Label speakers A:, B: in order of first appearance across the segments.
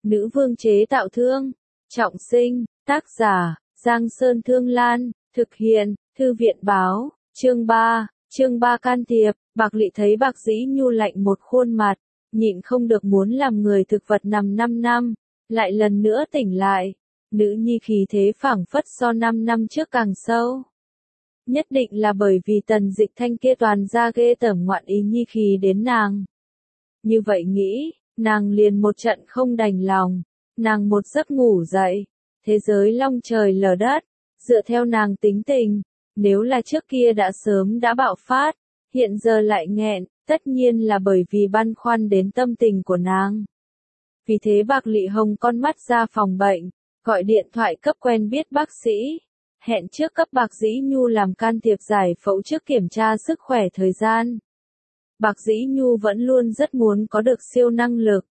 A: Nữ vương chế tạo thương. Trọng sinh, tác giả, Giang Sơn Thương Lan, thực hiện, Thư viện báo, chương 3 can thiệp, Bạc Lị thấy Bạc Dĩ Nhu lạnh một khuôn mặt, nhịn không được muốn làm người thực vật nằm 5 năm, lại lần nữa tỉnh lại, nữ nhi khí thế phảng phất so 5 năm trước càng sâu. Nhất định là bởi vì Tần Dịch Thanh kia toàn ra ghê tởm ngoạn ý nhi khí đến nàng. Như vậy nghĩ, nàng liền một trận không đành lòng, nàng một giấc ngủ dậy, thế giới long trời lở đất, dựa theo nàng tính tình, nếu là trước kia đã sớm đã bạo phát, hiện giờ lại nghẹn, tất nhiên là bởi vì băn khoăn đến tâm tình của nàng. Vì thế Bạc Lị hồng con mắt ra phòng bệnh, gọi điện thoại cấp quen biết bác sĩ, hẹn trước cấp Bạc Dĩ Nhu làm can thiệp giải phẫu trước kiểm tra sức khỏe thời gian. Bạc Dĩ Nhu vẫn luôn rất muốn có được siêu năng lực.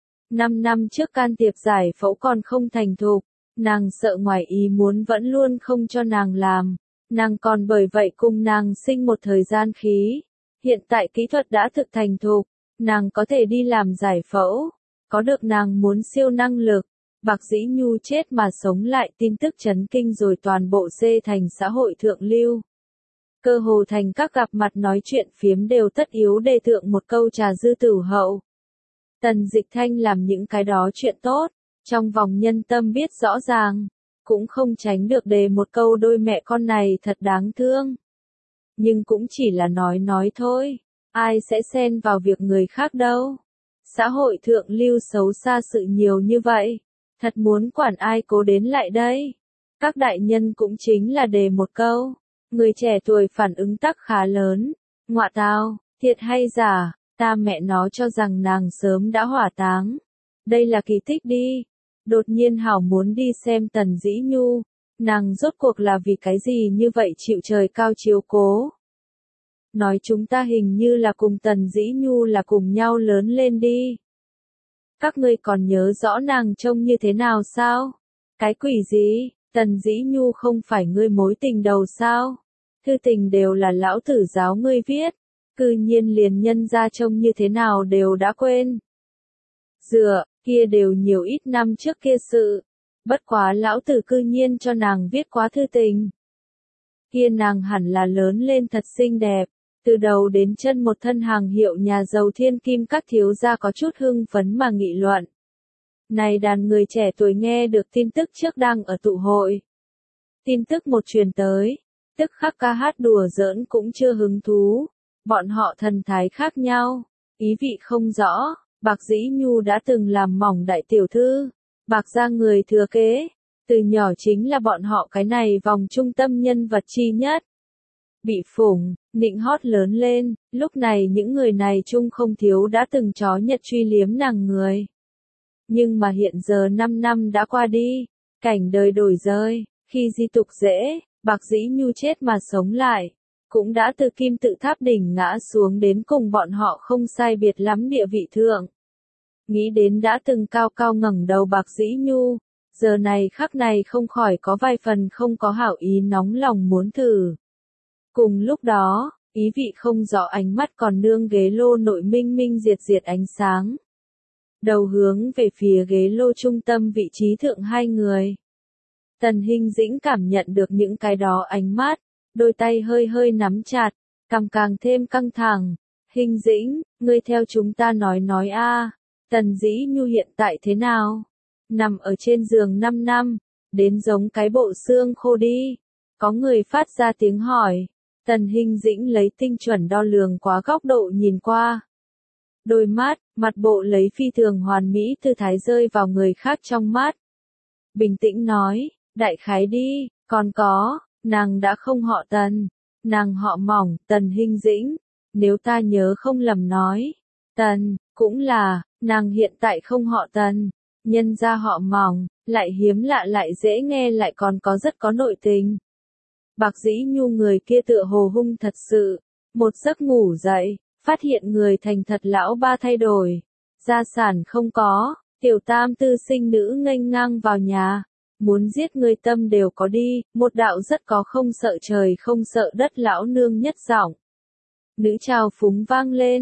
A: 5 năm trước can thiệp giải phẫu còn không thành thục, nàng sợ ngoài ý muốn vẫn luôn không cho nàng làm, nàng còn bởi vậy cùng nàng sinh một thời gian khí. Hiện tại kỹ thuật đã thực thành thục, nàng có thể đi làm giải phẫu, có được nàng muốn siêu năng lực. Bạc Dĩ Nhu chết mà sống lại tin tức chấn kinh rồi toàn bộ dê thành xã hội thượng lưu. Cơ hồ thành các gặp mặt nói chuyện phiếm đều tất yếu đề thượng một câu trà dư tử hậu. Tần Dịch Thanh làm những cái đó chuyện tốt, trong vòng nhân tâm biết rõ ràng, cũng không tránh được đề một câu đôi mẹ con này thật đáng thương. Nhưng cũng chỉ là nói thôi, ai sẽ xen vào việc người khác đâu. Xã hội thượng lưu xấu xa sự nhiều như vậy, thật muốn quản ai cố đến lại đây. Các đại nhân cũng chính là đề một câu, người trẻ tuổi phản ứng tắc khá lớn, ngọa tao, thiệt hay giả, ta mẹ nó cho rằng nàng sớm đã hỏa táng. Đây là kỳ tích đi. Đột nhiên hảo muốn đi xem Tần Dĩ Nhu, nàng rốt cuộc là vì cái gì như vậy chịu trời cao chiếu cố. Nói chúng ta hình như là cùng Tần Dĩ Nhu là cùng nhau lớn lên đi. Các ngươi còn nhớ rõ nàng trông như thế nào sao? Cái quỷ gì, Tần Dĩ Nhu không phải ngươi mối tình đầu sao? Thư tình đều là lão tử giáo ngươi viết, cư nhiên liền nhân ra trông như thế nào đều đã quên. Dựa, kia đều nhiều ít năm trước kia sự, bất quá lão tử cư nhiên cho nàng viết quá thư tình. Kia nàng hẳn là lớn lên thật xinh đẹp, từ đầu đến chân một thân hàng hiệu nhà giàu thiên kim các thiếu gia có chút hưng phấn mà nghị luận. Này đàn người trẻ tuổi nghe được tin tức trước đang ở tụ hội. Tin tức một truyền tới, tức khắc ca hát đùa giỡn cũng chưa hứng thú, bọn họ thần thái khác nhau, ý vị không rõ. Bạc Dĩ Nhu đã từng làm mỏng đại tiểu thư, Bạc gia người thừa kế, từ nhỏ chính là bọn họ cái này vòng trung tâm nhân vật chi nhất. Bị phủng, nịnh hót lớn lên, lúc này những người này chung không thiếu đã từng chó nhật truy liếm nàng người. Nhưng mà hiện giờ 5 năm đã qua đi, cảnh đời đổi rơi, khi di tục dễ, Bạc Dĩ Nhu chết mà sống lại, cũng đã từ kim tự tháp đỉnh ngã xuống đến cùng bọn họ không sai biệt lắm địa vị thượng. Nghĩ đến đã từng cao cao ngẩng đầu Bạc Dĩ Nhu, giờ này khắc này không khỏi có vài phần không có hảo ý nóng lòng muốn thử. Cùng lúc đó, ý vị không rõ ánh mắt còn nương ghế lô nội minh minh diệt ánh sáng. Đầu hướng về phía ghế lô trung tâm vị trí thượng hai người. Tần Hinh Dĩnh cảm nhận được những cái đó ánh mắt, đôi tay hơi hơi nắm chặt, cằm càng thêm căng thẳng. Hinh Dĩnh, ngươi theo chúng ta nói a. Tần Dĩ Nhu hiện tại thế nào? Nằm ở trên giường 5 năm, đến giống cái bộ xương khô đi. Có người phát ra tiếng hỏi. Tần Hinh Dĩnh lấy tinh chuẩn đo lường quá góc độ nhìn qua. Đôi mắt, mặt bộ lấy phi thường hoàn mỹ tư thái rơi vào người khác trong mắt. Bình tĩnh nói, đại khái đi, còn có, nàng đã không họ Tần, nàng họ Mỏng, Tần Hinh Dĩnh, nếu ta nhớ không lầm nói. Tần, cũng là, nàng hiện tại không họ Tần, nhân ra họ Mỏng, lại hiếm lạ lại dễ nghe lại còn có rất có nội tình. Bạc Dĩ Nhu người kia tựa hồ hung thật sự, một giấc ngủ dậy, phát hiện người thành thật lão ba thay đổi, gia sản không có, tiểu tam tư sinh nữ nghênh ngang vào nhà, muốn giết người tâm đều có đi, một đạo rất có không sợ trời không sợ đất lão nương nhất giọng. Nữ trào phúng vang lên,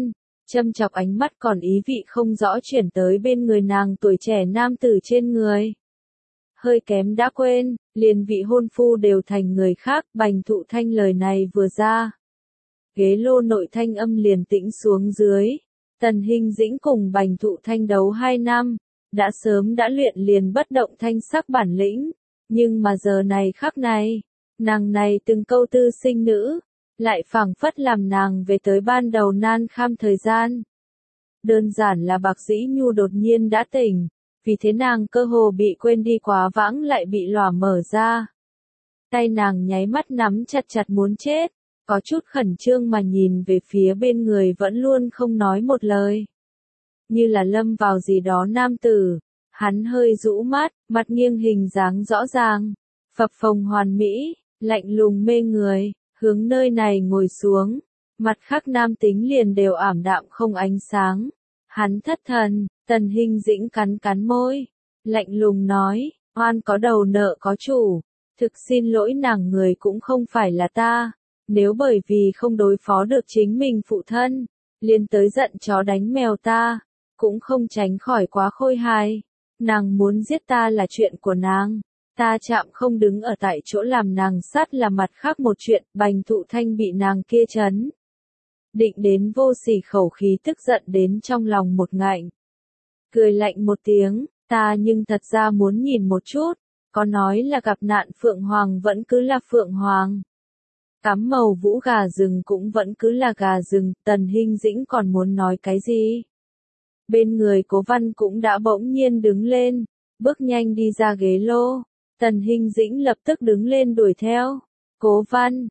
A: châm chọc ánh mắt còn ý vị không rõ chuyển tới bên người nàng tuổi trẻ nam tử trên người. Hơi kém đã quên, liền vị hôn phu đều thành người khác, Bành Thụ Thanh lời này vừa ra. Ghế lô nội thanh âm liền tĩnh xuống dưới. Tần Hinh Dĩnh cùng Bành Thụ Thanh đấu 2 năm, đã sớm đã luyện liền bất động thanh sắc bản lĩnh, nhưng mà giờ này khắc này, nàng này từng câu tư sinh nữ, lại phảng phất làm nàng về tới ban đầu nan kham thời gian. Đơn giản là Bạc Dĩ Nhu đột nhiên đã tỉnh, vì thế nàng cơ hồ bị quên đi quá vãng lại bị lòa mở ra. Tay nàng nháy mắt nắm chặt chặt muốn chết, có chút khẩn trương mà nhìn về phía bên người vẫn luôn không nói một lời. Như là lâm vào gì đó nam tử, hắn hơi rũ mắt, mặt nghiêng hình dáng rõ ràng, phập phồng hoàn mỹ, lạnh lùng mê người, hướng nơi này ngồi xuống, mặt khác nam tính liền đều ảm đạm không ánh sáng. Hắn thất thần, Tần Hinh Dĩnh cắn cắn môi, lạnh lùng nói, oan có đầu nợ có chủ, thực xin lỗi nàng người cũng không phải là ta, nếu bởi vì không đối phó được chính mình phụ thân, liền tới giận chó đánh mèo ta, cũng không tránh khỏi quá khôi hài, nàng muốn giết ta là chuyện của nàng, ta chạm không đứng ở tại chỗ làm nàng sát là mặt khác một chuyện. Bành Thụ Thanh bị nàng kia chấn định đến vô sỉ khẩu khí tức giận đến trong lòng một ngạnh. Cười lạnh một tiếng, ta nhưng thật ra muốn nhìn một chút, có nói là gặp nạn Phượng Hoàng vẫn cứ là Phượng Hoàng. Cắm màu vũ gà rừng cũng vẫn cứ là gà rừng, Tần Hinh Dĩnh còn muốn nói cái gì? Bên người Cố Văn cũng đã bỗng nhiên đứng lên, bước nhanh đi ra ghế lô. Tần Hinh Dĩnh lập tức đứng lên đuổi theo. Cố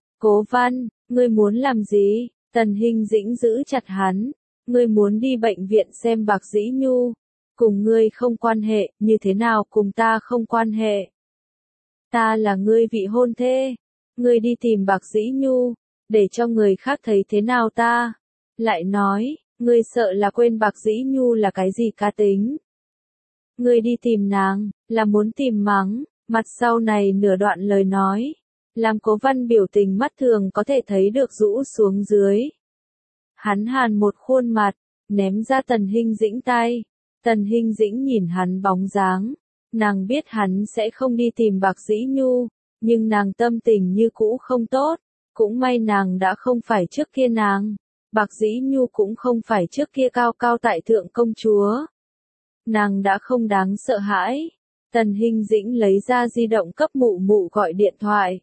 A: Văn, ngươi muốn làm gì? Tần Hinh Dĩnh giữ chặt hắn. Ngươi muốn đi bệnh viện xem Bạc Dĩ Nhu. Cùng ngươi không quan hệ, như thế nào cùng ta không quan hệ? Ta là ngươi vị hôn thê. Ngươi đi tìm Bạc Dĩ Nhu, để cho người khác thấy thế nào ta? Lại nói, ngươi sợ là quên Bạc Dĩ Nhu là cái gì cá tính? Ngươi đi tìm nàng, là muốn tìm mắng. Mặt sau này nửa đoạn lời nói, làm Cố Văn biểu tình mắt thường có thể thấy được rũ xuống dưới. Hắn hàn một khuôn mặt, ném ra Tần Hinh Dĩnh tay. Tần Hinh Dĩnh nhìn hắn bóng dáng, nàng biết hắn sẽ không đi tìm Bạc Dĩ Nhu, nhưng nàng tâm tình như cũ không tốt, cũng may nàng đã không phải trước kia nàng, Bạc Dĩ Nhu cũng không phải trước kia cao cao tại thượng công chúa. Nàng đã không đáng sợ hãi. Tần Hinh Dĩnh lấy ra di động cấp mụ mụ gọi điện thoại.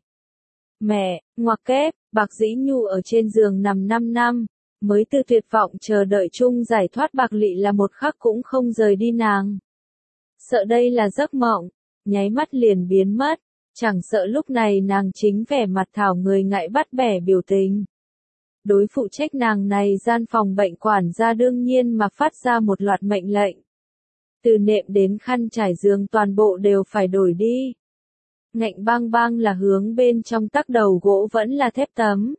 A: Mẹ, ngoặc kép, Bạc Dĩ Nhu ở trên giường nằm 5 năm, mới từ tuyệt vọng chờ đợi chung giải thoát Bạc Lị là một khắc cũng không rời đi nàng. Sợ đây là giấc mộng, nháy mắt liền biến mất, chẳng sợ lúc này nàng chính vẻ mặt thảo người ngại bắt bẻ biểu tình. Đối phụ trách nàng này gian phòng bệnh quản gia đương nhiên mà phát ra một loạt mệnh lệnh. Từ nệm đến khăn trải giường toàn bộ đều phải đổi đi. Ngạnh bang bang là hướng bên trong tắc đầu gỗ vẫn là thép tấm.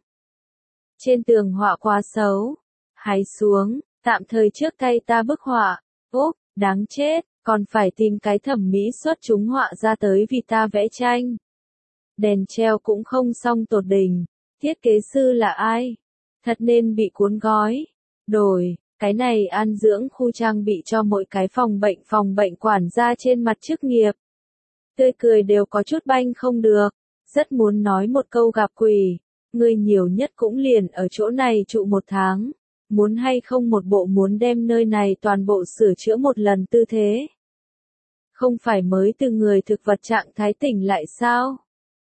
A: Trên tường họa quá xấu. Hái xuống, tạm thời trước tay ta bức họa. Úp, đáng chết, còn phải tìm cái thẩm mỹ xuất chúng họa ra tới vì ta vẽ tranh. Đèn treo cũng không xong tột đỉnh. Thiết kế sư là ai? Thật nên bị cuốn gói. Đổi. Cái này an dưỡng khu trang bị cho mỗi cái phòng bệnh quản gia trên mặt chức nghiệp. Tươi cười đều có chút banh không được, rất muốn nói một câu gặp quỷ, ngươi nhiều nhất cũng liền ở chỗ này trụ 1 tháng, muốn hay không một bộ muốn đem nơi này toàn bộ sửa chữa một lần tư thế. Không phải mới từ người thực vật trạng thái tỉnh lại sao?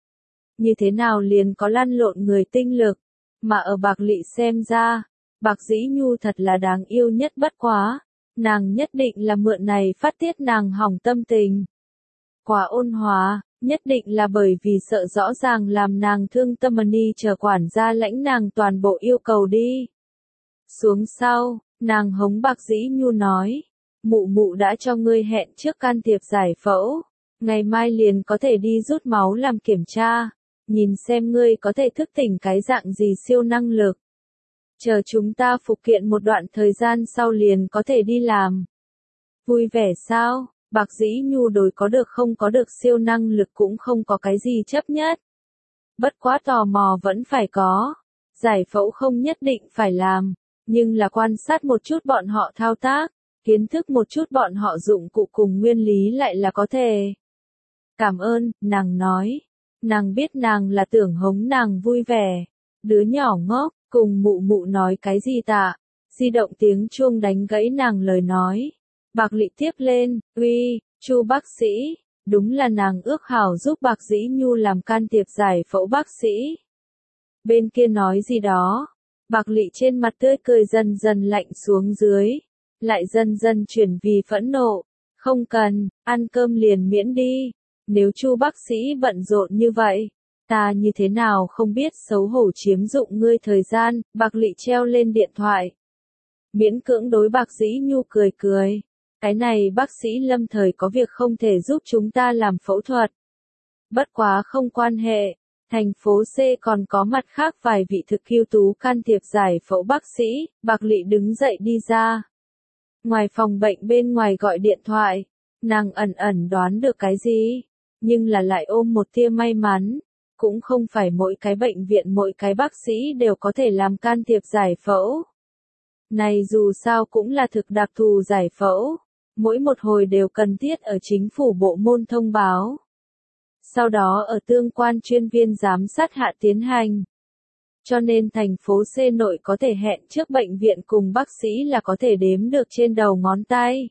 A: Như thế nào liền có lăn lộn người tinh lực, mà ở Bạc Lị xem ra, Bạc Dĩ Nhu thật là đáng yêu nhất bất quá, nàng nhất định là mượn này phát tiết nàng hỏng tâm tình. Quá ôn hòa, nhất định là bởi vì sợ rõ ràng làm nàng thương tâm ni chờ quản gia lãnh nàng toàn bộ yêu cầu đi. Xuống sau, nàng hống Bạc Dĩ Nhu nói, mụ mụ đã cho ngươi hẹn trước can thiệp giải phẫu, ngày mai liền có thể đi rút máu làm kiểm tra, nhìn xem ngươi có thể thức tỉnh cái dạng gì siêu năng lực. Chờ chúng ta phục kiện một đoạn thời gian sau liền có thể đi làm. Vui vẻ sao? Bạc Dĩ Nhu đối có được siêu năng lực cũng không có cái gì chấp nhất. Bất quá tò mò vẫn phải có. Giải phẫu không nhất định phải làm, nhưng là quan sát một chút bọn họ thao tác, kiến thức một chút bọn họ dụng cụ cùng nguyên lý lại là có thể. Cảm ơn, nàng nói. Nàng biết nàng là tưởng hống nàng vui vẻ. Đứa nhỏ ngốc, cùng mụ mụ nói cái gì tạ. Di động tiếng chuông đánh gãy nàng lời nói. Bạc Lị tiếp lên, uy, Chu bác sĩ. Đúng là nàng ước hảo giúp Bạc Dĩ Nhu làm can thiệp giải phẫu bác sĩ. Bên kia nói gì đó. Bạc Lị trên mặt tươi cười dần dần lạnh xuống dưới. Lại dần dần chuyển vì phẫn nộ. Không cần, ăn cơm liền miễn đi. Nếu Chu bác sĩ bận rộn như vậy, ta như thế nào không biết xấu hổ chiếm dụng ngươi thời gian. Bạc Lị treo lên điện thoại. Miễn cưỡng đối Bạc Dĩ Nhu cười cười. Cái này bác sĩ lâm thời có việc không thể giúp chúng ta làm phẫu thuật. Bất quá không quan hệ, thành phố C còn có mặt khác vài vị thực ưu tú can thiệp giải phẫu bác sĩ. Bạc Lị đứng dậy đi ra. Ngoài phòng bệnh bên ngoài gọi điện thoại, nàng ẩn ẩn đoán được cái gì, nhưng là lại ôm một tia may mắn. Cũng không phải mỗi cái bệnh viện mỗi cái bác sĩ đều có thể làm can thiệp giải phẫu. Này dù sao cũng là thực đặc thù giải phẫu, mỗi một hồi đều cần thiết ở chính phủ bộ môn thông báo. Sau đó ở tương quan chuyên viên giám sát hạ tiến hành. Cho nên thành phố C nội có thể hẹn trước bệnh viện cùng bác sĩ là có thể đếm được trên đầu ngón tay.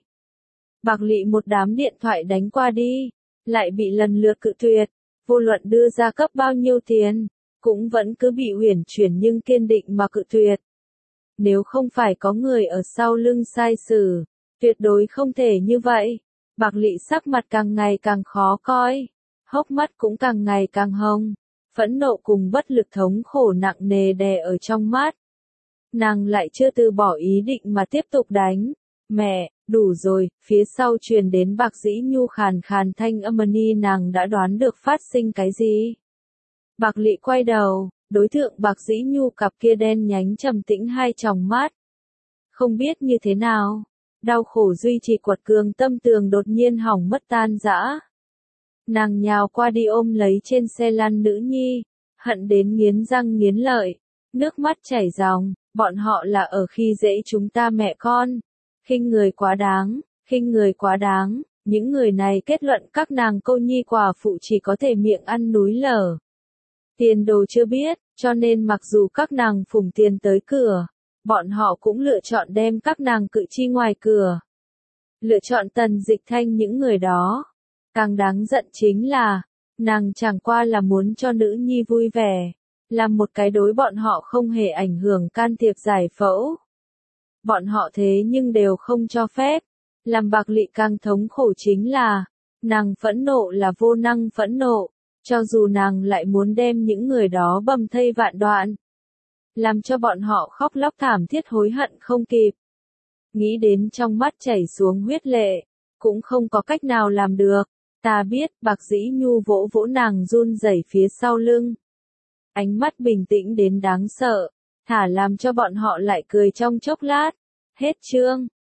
A: Bạc Lị một đám điện thoại đánh qua đi, lại bị lần lượt cự tuyệt, vô luận đưa ra cấp bao nhiêu tiền, cũng vẫn cứ bị uyển chuyển nhưng kiên định mà cự tuyệt. Nếu không phải có người ở sau lưng sai xử, tuyệt đối không thể như vậy. Bạc Lị sắc mặt càng ngày càng khó coi, hốc mắt cũng càng ngày càng hồng, phẫn nộ cùng bất lực thống khổ nặng nề đè ở trong mắt. Nàng lại chưa từ bỏ ý định mà tiếp tục đánh. Mẹ, đủ rồi, phía sau truyền đến Bạc Dĩ Nhu khàn khàn thanh âm nàng đã đoán được phát sinh cái gì. Bạc Lị quay đầu, đối tượng Bạc Dĩ Nhu cặp kia đen nhánh trầm tĩnh hai tròng mắt. Không biết như thế nào, đau khổ duy trì quật cường tâm tường đột nhiên hỏng mất tan rã. Nàng nhào qua đi ôm lấy trên xe lăn nữ nhi, hận đến nghiến răng nghiến lợi, nước mắt chảy ròng, bọn họ là ở khi dễ chúng ta mẹ con. Khinh người quá đáng, khinh người quá đáng, những người này kết luận các nàng cô nhi quả phụ chỉ có thể miệng ăn núi lở. Tiền đồ chưa biết, cho nên mặc dù các nàng phủng tiền tới cửa, bọn họ cũng lựa chọn đem các nàng cự chi ngoài cửa. Lựa chọn Tần Dịch Thanh những người đó. Càng đáng giận chính là, nàng chẳng qua là muốn cho nữ nhi vui vẻ, làm một cái đối bọn họ không hề ảnh hưởng can thiệp giải phẫu. Bọn họ thế nhưng đều không cho phép. Làm Bạc Lị càng thống khổ chính là, nàng phẫn nộ là vô năng phẫn nộ, cho dù nàng lại muốn đem những người đó bầm thây vạn đoạn. Làm cho bọn họ khóc lóc thảm thiết hối hận không kịp. Nghĩ đến trong mắt chảy xuống huyết lệ, cũng không có cách nào làm được. Ta biết, Bạc Dĩ Nhu vỗ vỗ nàng run rẩy phía sau lưng. Ánh mắt bình tĩnh đến đáng sợ, thả làm cho bọn họ lại cười trong chốc lát. Hết chương.